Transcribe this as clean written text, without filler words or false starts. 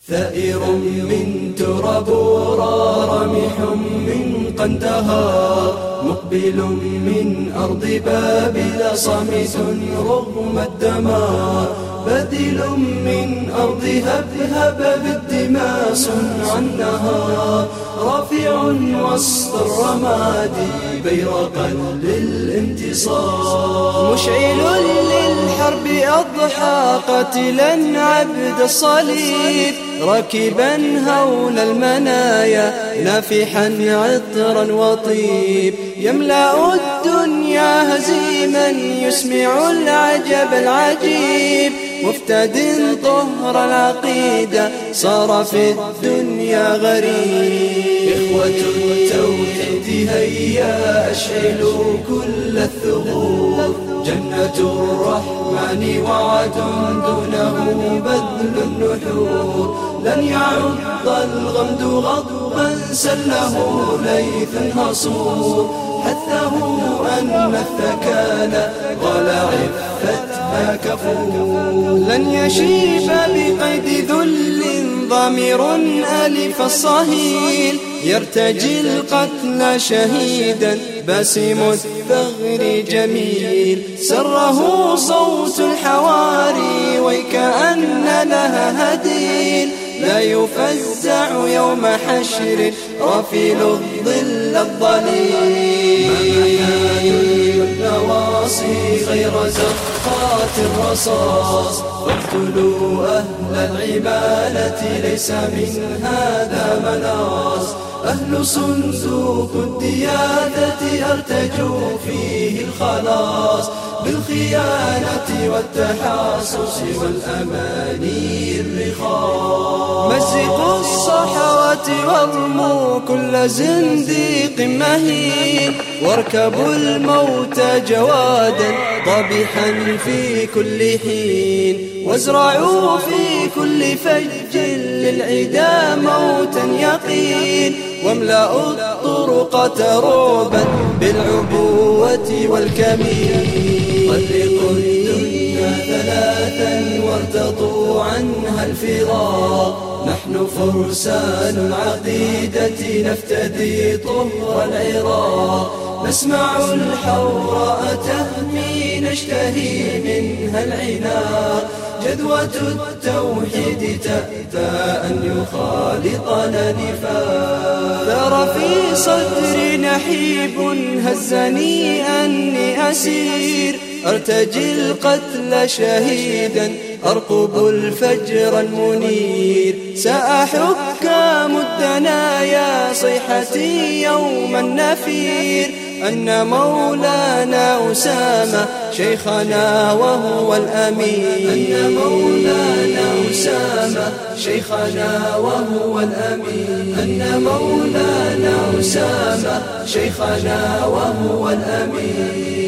ثائر من تراب رامح من قندهار، مقبل من أرض بابل صامت رغم الدمار، بدل من أرض هبهب بالدماء صنع النهار، رافع وسط الرماد بيرقا للانتصار، مشعل للحرب أضحى قاتلا عبد الصليب، راكبا هول المنايا نافحا عطرا وطيب، يملأ الدنيا هزيما يسمع العجب العجيب، مفتد طهر العقيدة صار في الدنيا غريب. إخوة التوحيد هيا أشعلوا كل الثغور، جنة الرحمن وعد دونه بذل النحور، لن يعض الغمد غضبا سله ليث هصور، حثه أن الثكالى قال عفتها كفور، لن يشيب بقيد ذل ضامر ألف الصهيل، يرتجي القتل شهيدا باسم الثغر جميل، سره صوت الحواري ويكأن لها هديل، لا يفزع يوم حشر رافل الظل الظليل، النواصي غير زخات الرصاص، فاقتلوا أهل العبادة ليس من هذا مناص، أهل صندوق الديادة أرتجوا فيه الخلاص، بالخيانة والتحاصص والأماني الرخاص، مزقوا الصحوات وارموا كل زنديق مهين، واركبوا الموت جوادا ضبحا في كل حين، وازرعوا في كل فج للعدا موتا يقين، واملأوا الطرقات رعبا بالعبوة والكمين، طلقوا الدنيا ثلاثا وارتضوا عنها الفراق، نحن فرسان العقيدة نفتدي طهر العراق، نسمع الحوراء تهمي نشتهي منها العناق، جذوة التوحيد تأتى أن يخالطنا نفاق، ثار في صدري نحيب هزني أني أسير، أرتجي القتل شهيدا أرقب الفجر المنير، سأحكام الدنايا صيحتي يوم النفير، أن مولانا أسامة شيخنا وهو الأمين، أن مولانا أسامة شيخنا وهو الأمين، أن مولانا أسامة شيخنا وهو الأمين.